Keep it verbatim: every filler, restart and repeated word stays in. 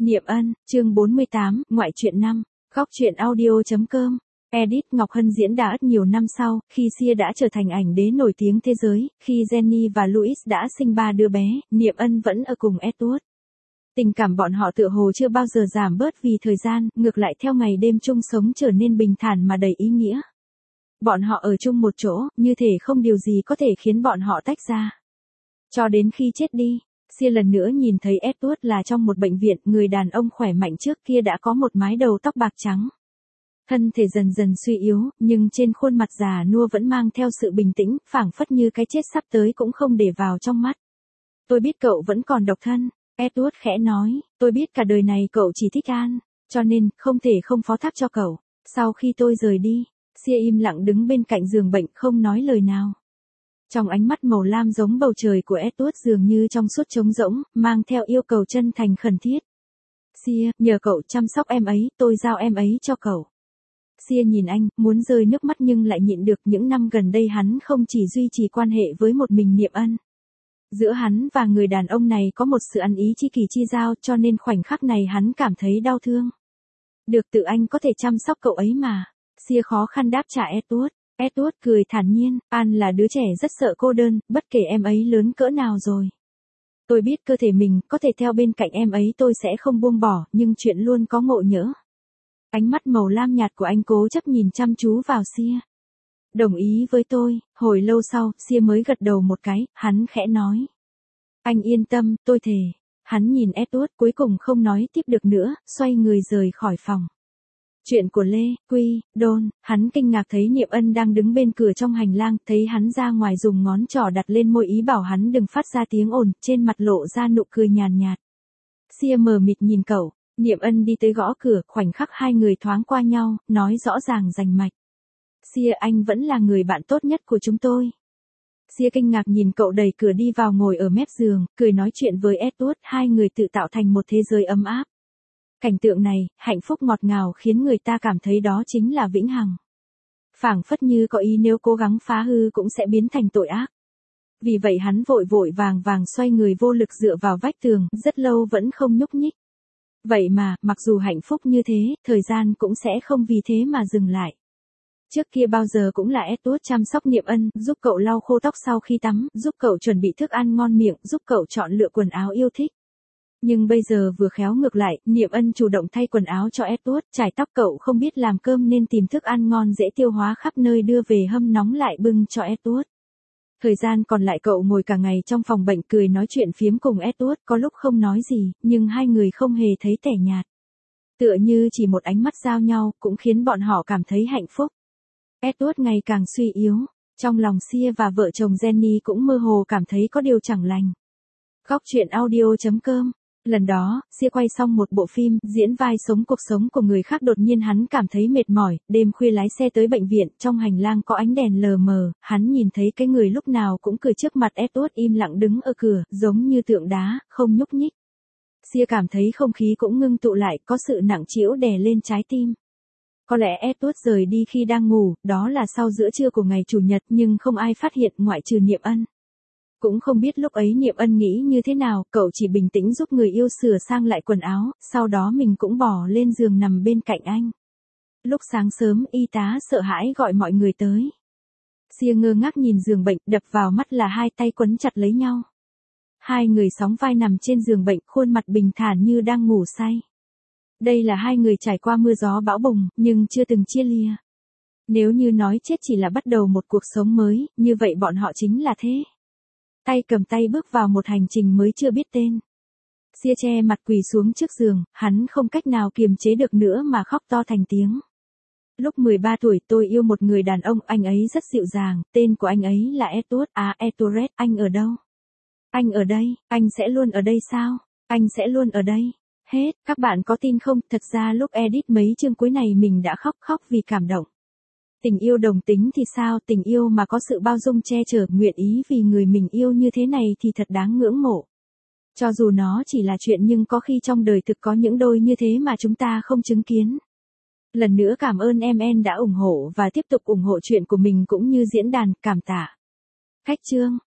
Niệm Ân, chương bốn mươi tám, ngoại truyện năm, góc truyện audio chấm com. Edit Ngọc Hân diễn đã nhiều năm sau, khi Sia đã trở thành ảnh đế nổi tiếng thế giới, khi Jenny và Louis đã sinh ba đứa bé, Niệm Ân vẫn ở cùng Edward. Tình cảm bọn họ tựa hồ chưa bao giờ giảm bớt vì thời gian, ngược lại theo ngày đêm chung sống trở nên bình thản mà đầy ý nghĩa. Bọn họ ở chung một chỗ, như thể không điều gì có thể khiến bọn họ tách ra. Cho đến khi chết đi, Sia lần nữa nhìn thấy Edward là trong một bệnh viện, người đàn ông khỏe mạnh trước kia đã có một mái đầu tóc bạc trắng. Thân thể dần dần suy yếu, nhưng trên khuôn mặt già nua vẫn mang theo sự bình tĩnh, phảng phất như cái chết sắp tới cũng không để vào trong mắt. Tôi biết cậu vẫn còn độc thân, Edward khẽ nói, tôi biết cả đời này cậu chỉ thích An, cho nên không thể không phó thác cho cậu. Sau khi tôi rời đi, Sia im lặng đứng bên cạnh giường bệnh không nói lời nào. Trong ánh mắt màu lam giống bầu trời của Edward dường như trong suốt trống rỗng, mang theo yêu cầu chân thành khẩn thiết. Sia, nhờ cậu chăm sóc em ấy, tôi giao em ấy cho cậu. Sia nhìn anh, muốn rơi nước mắt nhưng lại nhịn được. Những năm gần đây hắn không chỉ duy trì quan hệ với một mình Niệm Ân. Giữa hắn và người đàn ông này có một sự ăn ý chi kỷ chi giao, cho nên khoảnh khắc này hắn cảm thấy đau thương. Được, tự anh có thể chăm sóc cậu ấy mà. Sia khó khăn đáp trả Edward. Edward cười thản nhiên, An là đứa trẻ rất sợ cô đơn, bất kể em ấy lớn cỡ nào rồi. Tôi biết cơ thể mình, có thể theo bên cạnh em ấy tôi sẽ không buông bỏ, nhưng chuyện luôn có ngộ nhỡ. Ánh mắt màu lam nhạt của anh cố chấp nhìn chăm chú vào Sia. Đồng ý với tôi. Hồi lâu sau, Sia mới gật đầu một cái, hắn khẽ nói. Anh yên tâm, tôi thề. Hắn nhìn Edward cuối cùng không nói tiếp được nữa, xoay người rời khỏi phòng. Chuyện của Lê, Quy, Đôn, hắn kinh ngạc thấy Niệm Ân đang đứng bên cửa trong hành lang, thấy hắn ra ngoài dùng ngón trỏ đặt lên môi ý bảo hắn đừng phát ra tiếng ồn, trên mặt lộ ra nụ cười nhàn nhạt. Sia mờ mịt nhìn cậu, Niệm Ân đi tới gõ cửa, khoảnh khắc hai người thoáng qua nhau, nói rõ ràng rành mạch. Sia, anh vẫn là người bạn tốt nhất của chúng tôi. Sia kinh ngạc nhìn cậu đẩy cửa đi vào ngồi ở mép giường, cười nói chuyện với Edward, hai người tự tạo thành một thế giới ấm áp. Cảnh tượng này, hạnh phúc ngọt ngào khiến người ta cảm thấy đó chính là vĩnh hằng. Phảng phất như có ý nếu cố gắng phá hư cũng sẽ biến thành tội ác. Vì vậy hắn vội vội vàng vàng xoay người vô lực dựa vào vách tường, rất lâu vẫn không nhúc nhích. Vậy mà, mặc dù hạnh phúc như thế, thời gian cũng sẽ không vì thế mà dừng lại. Trước kia bao giờ cũng là Edward chăm sóc Niệm Ân, giúp cậu lau khô tóc sau khi tắm, giúp cậu chuẩn bị thức ăn ngon miệng, giúp cậu chọn lựa quần áo yêu thích. Nhưng bây giờ vừa khéo ngược lại, Niệm Ân chủ động thay quần áo cho Edward, trải tóc cậu không biết làm cơm nên tìm thức ăn ngon dễ tiêu hóa khắp nơi đưa về hâm nóng lại bưng cho Edward. Thời gian còn lại cậu ngồi cả ngày trong phòng bệnh cười nói chuyện phiếm cùng Edward, có lúc không nói gì, nhưng hai người không hề thấy tẻ nhạt. Tựa như chỉ một ánh mắt giao nhau, cũng khiến bọn họ cảm thấy hạnh phúc. Edward ngày càng suy yếu, trong lòng Sia và vợ chồng Jenny cũng mơ hồ cảm thấy có điều chẳng lành. Góc truyện audio chấm com. Lần đó, Sia quay xong một bộ phim, diễn vai sống cuộc sống của người khác, đột nhiên hắn cảm thấy mệt mỏi, đêm khuya lái xe tới bệnh viện, trong hành lang có ánh đèn lờ mờ, hắn nhìn thấy cái người lúc nào cũng cười trước mặt Edward im lặng đứng ở cửa, giống như tượng đá, không nhúc nhích. Sia cảm thấy không khí cũng ngưng tụ lại, có sự nặng trĩu đè lên trái tim. Có lẽ Edward rời đi khi đang ngủ, đó là sau giữa trưa của ngày Chủ nhật, nhưng không ai phát hiện ngoại trừ Niệm Ân. Cũng không biết lúc ấy Niệm Ân nghĩ như thế nào, cậu chỉ bình tĩnh giúp người yêu sửa sang lại quần áo, sau đó mình cũng bò lên giường nằm bên cạnh anh. Lúc sáng sớm, y tá sợ hãi gọi mọi người tới. Sia ngơ ngác nhìn giường bệnh, đập vào mắt là hai tay quấn chặt lấy nhau. Hai người sóng vai nằm trên giường bệnh, khuôn mặt bình thản như đang ngủ say. Đây là hai người trải qua mưa gió bão bùng, nhưng chưa từng chia lìa. Nếu như nói chết chỉ là bắt đầu một cuộc sống mới, như vậy bọn họ chính là thế. Tay cầm tay bước vào một hành trình mới chưa biết tên. Sia che mặt quỳ xuống trước giường, hắn không cách nào kiềm chế được nữa mà khóc to thành tiếng. Lúc mười ba tuổi tôi yêu một người đàn ông, anh ấy rất dịu dàng, tên của anh ấy là Edward, à Edward, anh ở đâu? Anh ở đây, anh sẽ luôn ở đây sao? Anh sẽ luôn ở đây. Hết, các bạn có tin không, thật ra lúc edit mấy chương cuối này mình đã khóc khóc vì cảm động. Tình yêu đồng tính thì sao, tình yêu mà có sự bao dung che chở, nguyện ý vì người mình yêu như thế này thì thật đáng ngưỡng mộ. Cho dù nó chỉ là chuyện nhưng có khi trong đời thực có những đôi như thế mà chúng ta không chứng kiến. Lần nữa cảm ơn em en đã ủng hộ và tiếp tục ủng hộ chuyện của mình cũng như diễn đàn, cảm tạ. Khách chương.